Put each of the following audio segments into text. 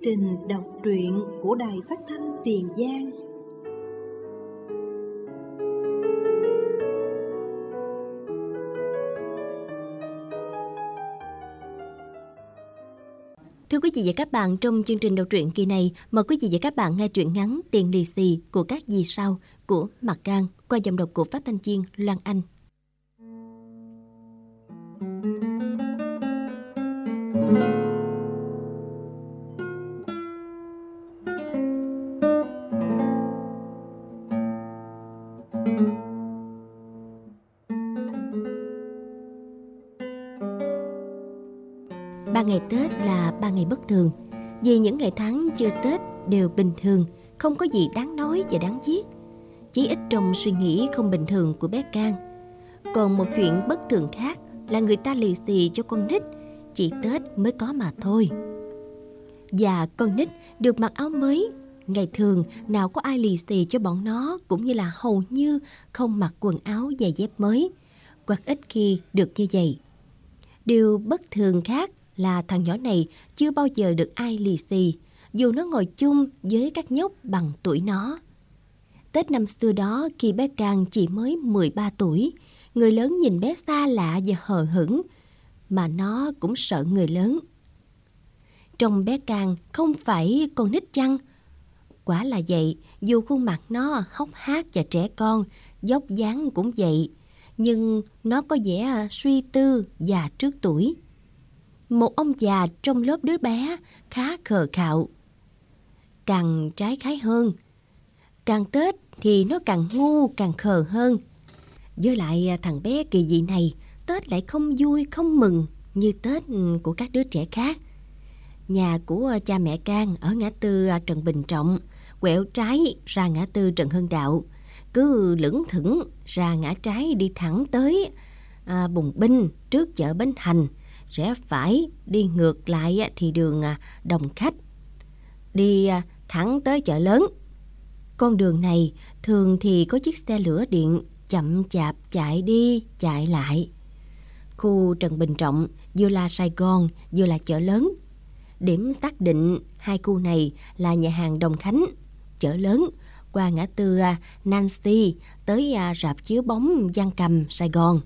trình đọc truyện của Đài Phát thanh Tiền Giang. Thưa quý vị và các bạn, trong chương trình đọc truyện kỳ này, mời quý vị và các bạn nghe truyện ngắn Tiền lì xì của các vì sao của Mạc Can qua giọng đọc của phát thanh viên Loan Anh. Ba ngày Tết là 3 ngày bất thường, vì những ngày tháng chưa Tết đều bình thường, không có gì đáng nói và đáng viết, chỉ ít trong suy nghĩ không bình thường của bé Can. Còn một chuyện bất thường khác là người ta lì xì cho con nít chỉ Tết mới có mà thôi. Và con nít được mặc áo mới, ngày thường nào có ai lì xì cho bọn nó, cũng như là hầu như không mặc quần áo giày dép mới, hoặc ít khi được như vậy. Điều bất thường khác là thằng nhỏ này chưa bao giờ được ai lì xì, dù nó ngồi chung với các nhóc bằng tuổi nó. Tết năm xưa đó, khi bé Can chỉ mới 13 tuổi, người lớn nhìn bé xa lạ và hờ hững, mà nó cũng sợ người lớn. Trông bé Can không phải con nít chăng? Quả là vậy, dù khuôn mặt nó hốc hác và trẻ con, vóc dáng cũng vậy, nhưng nó có vẻ suy tư và trước tuổi. Một ông già trong lớp đứa bé khá khờ khạo. Càng trái khái hơn, càng Tết thì nó càng ngu càng khờ hơn. Với lại thằng bé kỳ dị này, Tết lại không vui không mừng như Tết của các đứa trẻ khác. Nhà của cha mẹ Can ở ngã tư Trần Bình Trọng, quẹo trái ra ngã tư Trần Hưng Đạo, cứ lững thững ra ngã trái đi thẳng tới Bùng Binh trước chợ Bến Thành, rẽ phải đi ngược lại thì đường Đồng Khách, đi thẳng tới chợ lớn. Con đường này thường thì có chiếc xe lửa điện chậm chạp chạy đi chạy lại. Khu Trần Bình Trọng vừa là Sài Gòn vừa là chợ lớn. Điểm xác định hai khu này là nhà hàng Đồng Khánh, chợ lớn, qua ngã tư Nancy tới rạp chiếu bóng Giang Cầm, Sài Gòn.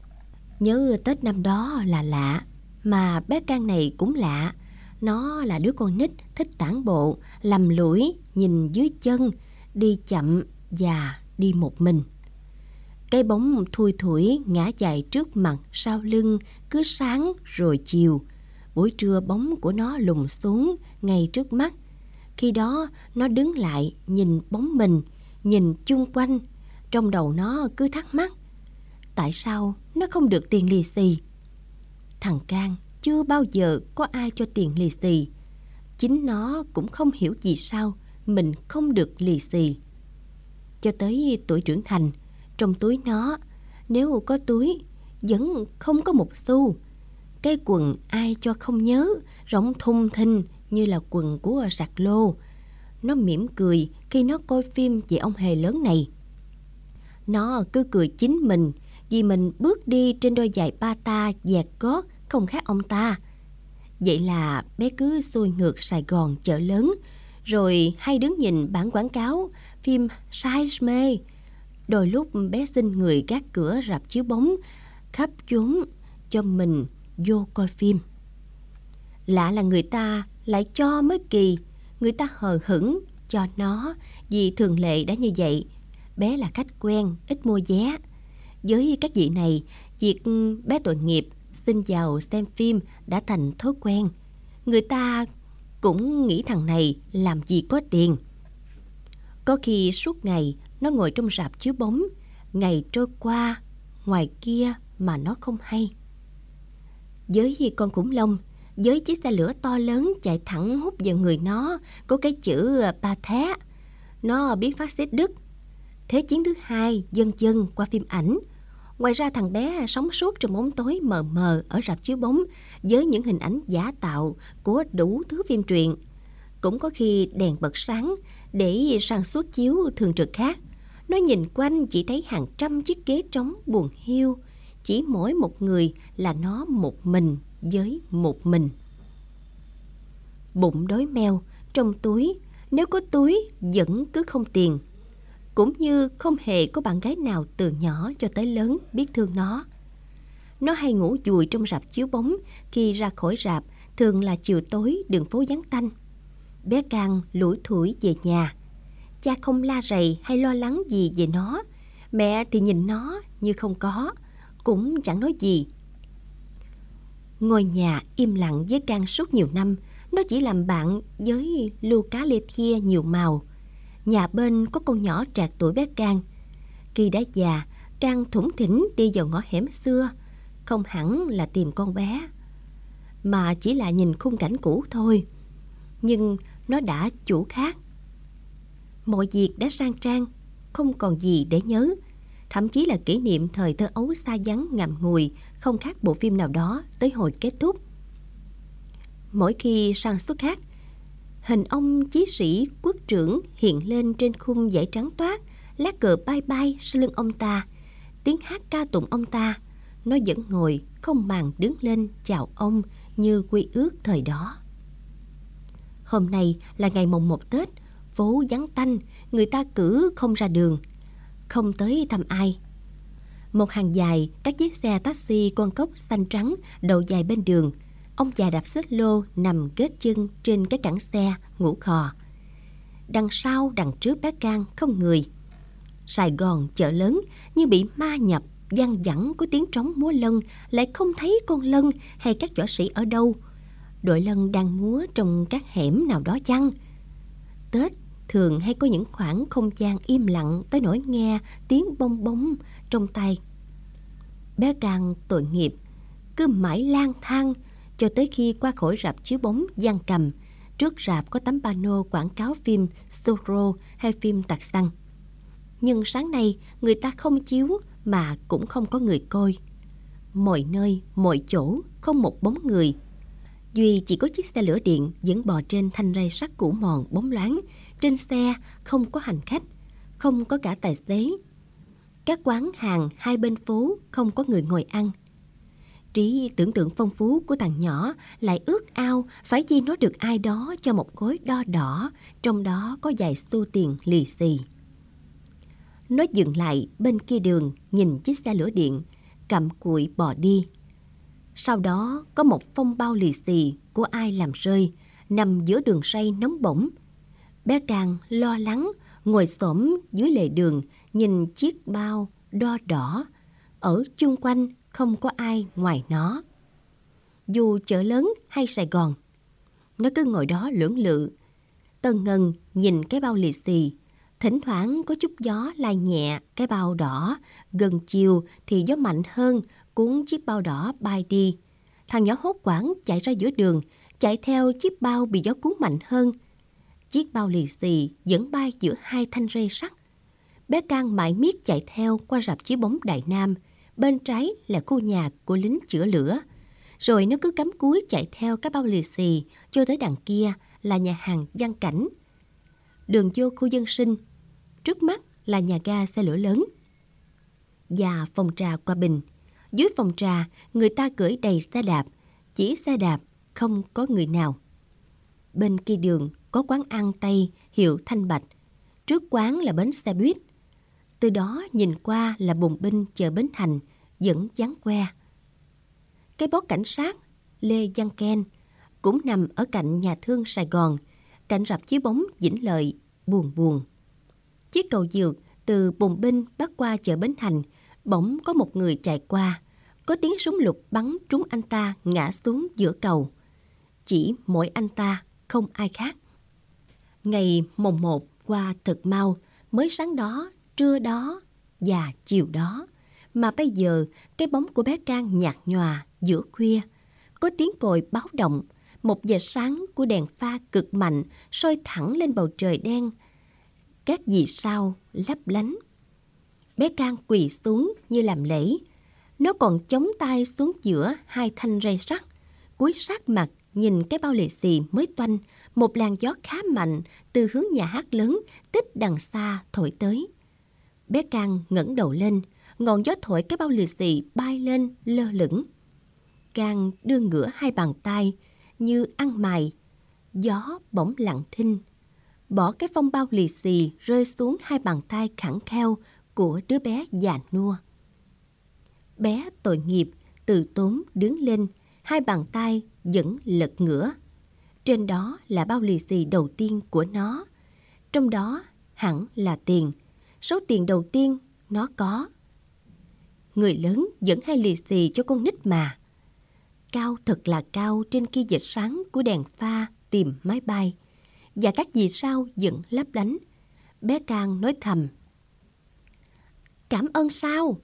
Nhớ Tết năm đó là lạ, mà bé Can này cũng lạ. Nó là đứa con nít thích tản bộ, lầm lũi, nhìn dưới chân, đi chậm và đi một mình. Cái bóng thui thủi ngã dài trước mặt sau lưng cứ sáng rồi chiều. Buổi trưa bóng của nó lùn xuống ngay trước mắt. Khi đó nó đứng lại nhìn bóng mình, nhìn chung quanh. Trong đầu nó cứ thắc mắc, tại sao nó không được tiền lì xì? Thằng Can chưa bao giờ có ai cho tiền lì xì. Chính nó cũng không hiểu vì sao mình không được lì xì. Cho tới tuổi trưởng thành, trong túi nó, nếu có túi, vẫn không có một xu. Cái quần ai cho không nhớ, rỗng thùng thình như là quần của sạc lô. Nó mỉm cười khi nó coi phim về ông hề lớn này. Nó cứ cười chính mình vì mình bước đi trên đôi giày bata dẹt gót không khác ông ta. Vậy là bé cứ xuôi ngược Sài Gòn chợ lớn, rồi hay đứng nhìn bảng quảng cáo phim say mê. Đôi lúc bé xin người gác cửa rạp chiếu bóng khắp chốn cho mình vô coi phim. Lạ là người ta lại cho mới kỳ, người ta hờ hững cho nó vì thường lệ đã như vậy. Bé là khách quen, ít mua vé. Với các vị này, việc bé tội nghiệp xin vào xem phim đã thành thói quen. Người ta cũng nghĩ thằng này làm gì có tiền. Có khi suốt ngày nó ngồi trong rạp chiếu bóng, ngày trôi qua ngoài kia mà nó không hay. Với con khủng long, với chiếc xe lửa to lớn chạy thẳng hút vào người nó có cái chữ ba thé, nó biến phát xít Đức. Thế chiến thứ hai vân vân qua phim ảnh. Ngoài ra thằng bé sống suốt trong bóng tối mờ mờ ở rạp chiếu bóng với những hình ảnh giả tạo của đủ thứ phim truyện. Cũng có khi đèn bật sáng để sang suất chiếu thường trực khác. Nó nhìn quanh chỉ thấy hàng trăm chiếc ghế trống buồn hiu, chỉ mỗi một người là nó một mình với một mình. Bụng đói meo, Trong túi, nếu có túi vẫn cứ không tiền. Cũng như không hề có bạn gái nào từ nhỏ cho tới lớn biết thương nó. Nó hay ngủ dùi trong rạp chiếu bóng. Khi ra khỏi rạp, thường là chiều tối đường phố vắng tanh. Bé Cang lủi thủi về nhà. Cha không la rầy hay lo lắng gì về nó. Mẹ thì nhìn nó như không có, cũng chẳng nói gì. Ngôi nhà im lặng với Cang suốt nhiều năm. Nó chỉ làm bạn với Luca Lethia nhiều màu. Nhà bên có con nhỏ trạc tuổi bé Cang. Khi đã già, Cang thủng thỉnh đi vào ngõ hẻm xưa. Không hẳn là tìm con bé, mà chỉ là nhìn khung cảnh cũ thôi. Nhưng nó đã chủ khác. Mọi việc đã sang trang, không còn gì để nhớ. Thậm chí là kỷ niệm thời thơ ấu xa vắng ngậm ngùi, không khác bộ phim nào đó tới hồi kết thúc. Mỗi khi sang xuất hát, hình ông chí sĩ quốc trưởng hiện lên trên khung vải trắng toát, lá cờ bay bay sau lưng ông ta, tiếng hát ca tụng ông ta. Nó vẫn ngồi không màng đứng lên chào ông như quy ước thời đó. Hôm nay là ngày mồng 1 Tết, phố vắng tanh, người ta cứ không ra đường, không tới thăm ai. Một hàng dài các chiếc xe taxi con cốc xanh trắng đậu dài bên đường. Ông già đạp xích lô nằm kết chân trên cái cẳng xe ngủ khò. Đằng sau đằng trước bé Cang không người. Sài Gòn chợ lớn như bị ma nhập, văng vẳng có tiếng trống múa lân, lại không thấy con Lân hay các võ sĩ ở đâu. Đội Lân đang múa trong các hẻm nào đó chăng? Tết thường hay có những khoảng không gian im lặng tới nỗi nghe tiếng bong bóng trong tay. Bé Cang tội nghiệp, cứ mãi lang thang cho tới khi qua khỏi rạp chiếu bóng Giang Cầm. Trước rạp có tấm pano quảng cáo phim Zorro hay phim Tặc Xăng. Nhưng sáng nay người ta không chiếu mà cũng không có người coi. Mọi nơi, mọi chỗ, không một bóng người. Duy chỉ có chiếc xe lửa điện vẫn bò trên thanh ray sắt cũ mòn bóng loáng. Trên xe không có hành khách, không có cả tài xế. Các quán hàng hai bên phố không có người ngồi ăn. Trí tưởng tượng phong phú của thằng nhỏ lại ước ao phải chi nó được ai đó cho một gói đo đỏ, trong đó có vài xu tiền lì xì. Nó dừng lại bên kia đường, nhìn chiếc xe lửa điện, cặm cụi bò đi. Sau đó có một phong bao lì xì của ai làm rơi, nằm giữa đường ray nóng bỏng. Bé Cang lo lắng, ngồi xổm dưới lề đường, nhìn chiếc bao đo đỏ. Ở chung quanh không có ai ngoài nó. Dù chợ lớn hay Sài Gòn, nó cứ ngồi đó lưỡng lự, tần ngần nhìn cái bao lì xì. Thỉnh thoảng có chút gió lai nhẹ cái bao đỏ, gần chiều thì gió mạnh hơn, cuốn chiếc bao đỏ bay đi. Thằng nhỏ hốt hoảng chạy ra giữa đường, chạy theo chiếc bao bị gió cuốn mạnh hơn. Chiếc bao lì xì vẫn bay giữa hai thanh rây sắt. Bé Cang mãi miết chạy theo qua rạp chiếu bóng Đại Nam. Bên trái là khu nhà của lính chữa lửa. Rồi nó cứ cắm cúi chạy theo cái bao lì xì cho tới đằng kia là nhà hàng Giang Cảnh. Đường vô khu dân sinh, trước mắt là nhà ga xe lửa lớn và phòng trà Qua Bình. Dưới phòng trà, người ta gửi đầy xe đạp, chỉ xe đạp, không có người nào. Bên kia đường có quán ăn Tây hiệu Thanh Bạch. Trước quán là bến xe buýt. Từ đó nhìn qua là bùng binh chợ Bến Thành, vẫn vắng que. Cái bó cảnh sát Lê Văn Ken cũng nằm ở cạnh nhà thương Sài Gòn, cạnh rạp chiếu bóng Vĩnh Lợi, buồn buồn. Chiếc cầu vượt từ bùng binh bắt qua chợ Bến Thành, bỗng có một người chạy qua. Có tiếng súng lục bắn trúng anh ta ngã xuống giữa cầu. Chỉ mỗi anh ta, không ai khác. Ngày mồng 1 qua thật mau, mới sáng đó, trưa đó và chiều đó. Mà bây giờ cái bóng của bé Cang nhạt nhòa giữa khuya. Có tiếng còi báo động, một vệt sáng của đèn pha cực mạnh soi thẳng lên bầu trời đen. Các vì sao lấp lánh. Bé Cang quỳ xuống như làm lễ. Nó còn chống tay xuống giữa hai thanh rây sắt, cúi sát mặt nhìn cái bao lì xì mới toanh. Một làn gió khá mạnh từ hướng nhà hát lớn tích đằng xa thổi tới. Bé Cang ngẩng đầu lên, ngọn gió thổi cái bao lì xì bay lên lơ lửng. Cang đưa ngửa hai bàn tay như ăn mài. Gió bỗng lặng thinh, bỏ cái phong bao lì xì rơi xuống hai bàn tay khẳng kheo của đứa bé già nua. Bé tội nghiệp, từ tốn đứng lên, hai bàn tay vẫn lật ngửa. Trên đó là bao lì xì đầu tiên của nó. Trong đó hẳn là tiền, số tiền đầu tiên nó có. Người lớn dẫn hai lì xì cho con nít mà. Cao thật là cao trên kia vệt sáng của đèn pha tìm máy bay, và các vì sao vẫn lấp lánh. Bé Cang nói thầm: cảm ơn sao?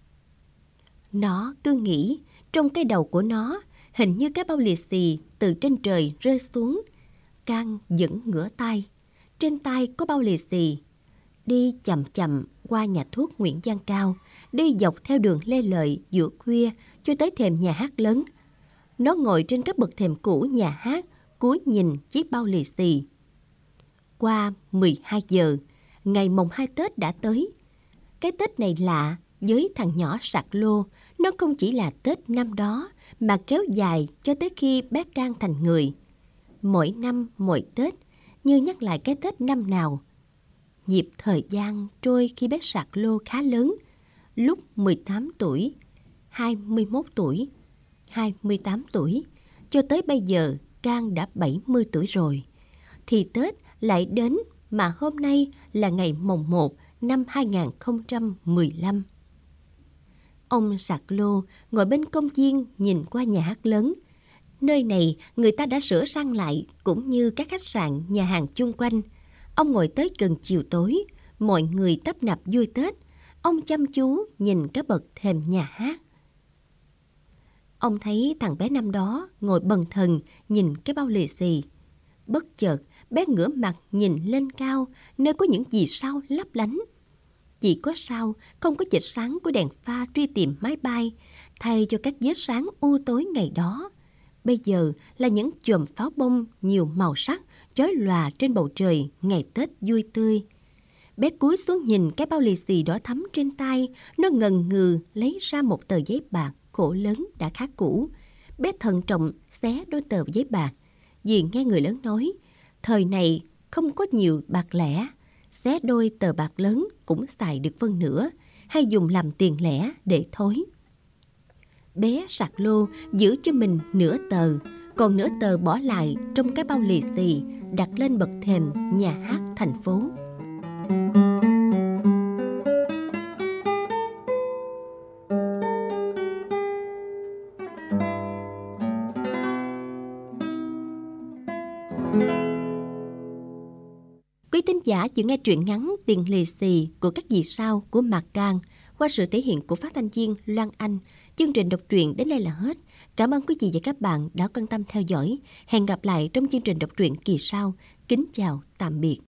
Nó cứ nghĩ trong cái đầu của nó hình như cái bao lì xì từ trên trời rơi xuống. Cang vẫn ngửa tay, trên tay có bao lì xì. Đi chậm chậm qua nhà thuốc Nguyễn Văn Cao, đi dọc theo đường Lê Lợi giữa khuya cho tới thềm nhà hát lớn. Nó ngồi trên cái bậc thềm cũ nhà hát, cúi nhìn chiếc bao lì xì. Qua 12 giờ, ngày mồng 2 Tết đã tới. Cái Tết này lạ với thằng nhỏ sạc lô. Nó không chỉ là Tết năm đó mà kéo dài cho tới khi bé Cang thành người. Mỗi năm mỗi Tết như nhắc lại cái Tết năm nào. Nhịp thời gian trôi khi bé sạc lô khá lớn. Lúc 18 tuổi, 21 tuổi, 28 tuổi, cho tới bây giờ Cang đã 70 tuổi rồi. Thì Tết lại đến mà hôm nay là ngày mồng 1 năm 2015. Ông sạc lô ngồi bên công viên nhìn qua nhà hát lớn. Nơi này người ta đã sửa sang lại cũng như các khách sạn, nhà hàng chung quanh. Ông ngồi tới gần chiều tối, mọi người tấp nập vui Tết. Ông chăm chú nhìn cái bậc thềm nhà hát. Ông thấy thằng bé năm đó ngồi bần thần nhìn cái bao lì xì. Bất chợt, bé ngửa mặt nhìn lên cao, nơi có những vì sao lấp lánh. Chỉ có sao, không có vệt sáng của đèn pha truy tìm máy bay, thay cho các vết sáng u tối ngày đó. Bây giờ là những chùm pháo bông nhiều màu sắc chói lòa trên bầu trời ngày Tết vui tươi. Bé cúi xuống nhìn cái bao lì xì đỏ thắm trên tay, nó ngần ngừ lấy ra một tờ giấy bạc khổ lớn đã khá cũ. Bé thận trọng xé đôi tờ giấy bạc, vì nghe người lớn nói, thời này không có nhiều bạc lẻ, xé đôi tờ bạc lớn cũng xài được phân nửa, hay dùng làm tiền lẻ để thối. Bé sạc lô giữ cho mình nửa tờ, còn nửa tờ bỏ lại trong cái bao lì xì đặt lên bậc thềm nhà hát thành phố. Quý thính giả vừa nghe truyện ngắn Tiền lì xì của các vì sao của Mạc Cang qua sự thể hiện của phát thanh viên Loan Anh. Chương trình đọc truyện đến đây là hết. Cảm ơn quý vị và các bạn đã quan tâm theo dõi. Hẹn gặp lại trong chương trình đọc truyện kỳ sau. Kính chào, tạm biệt.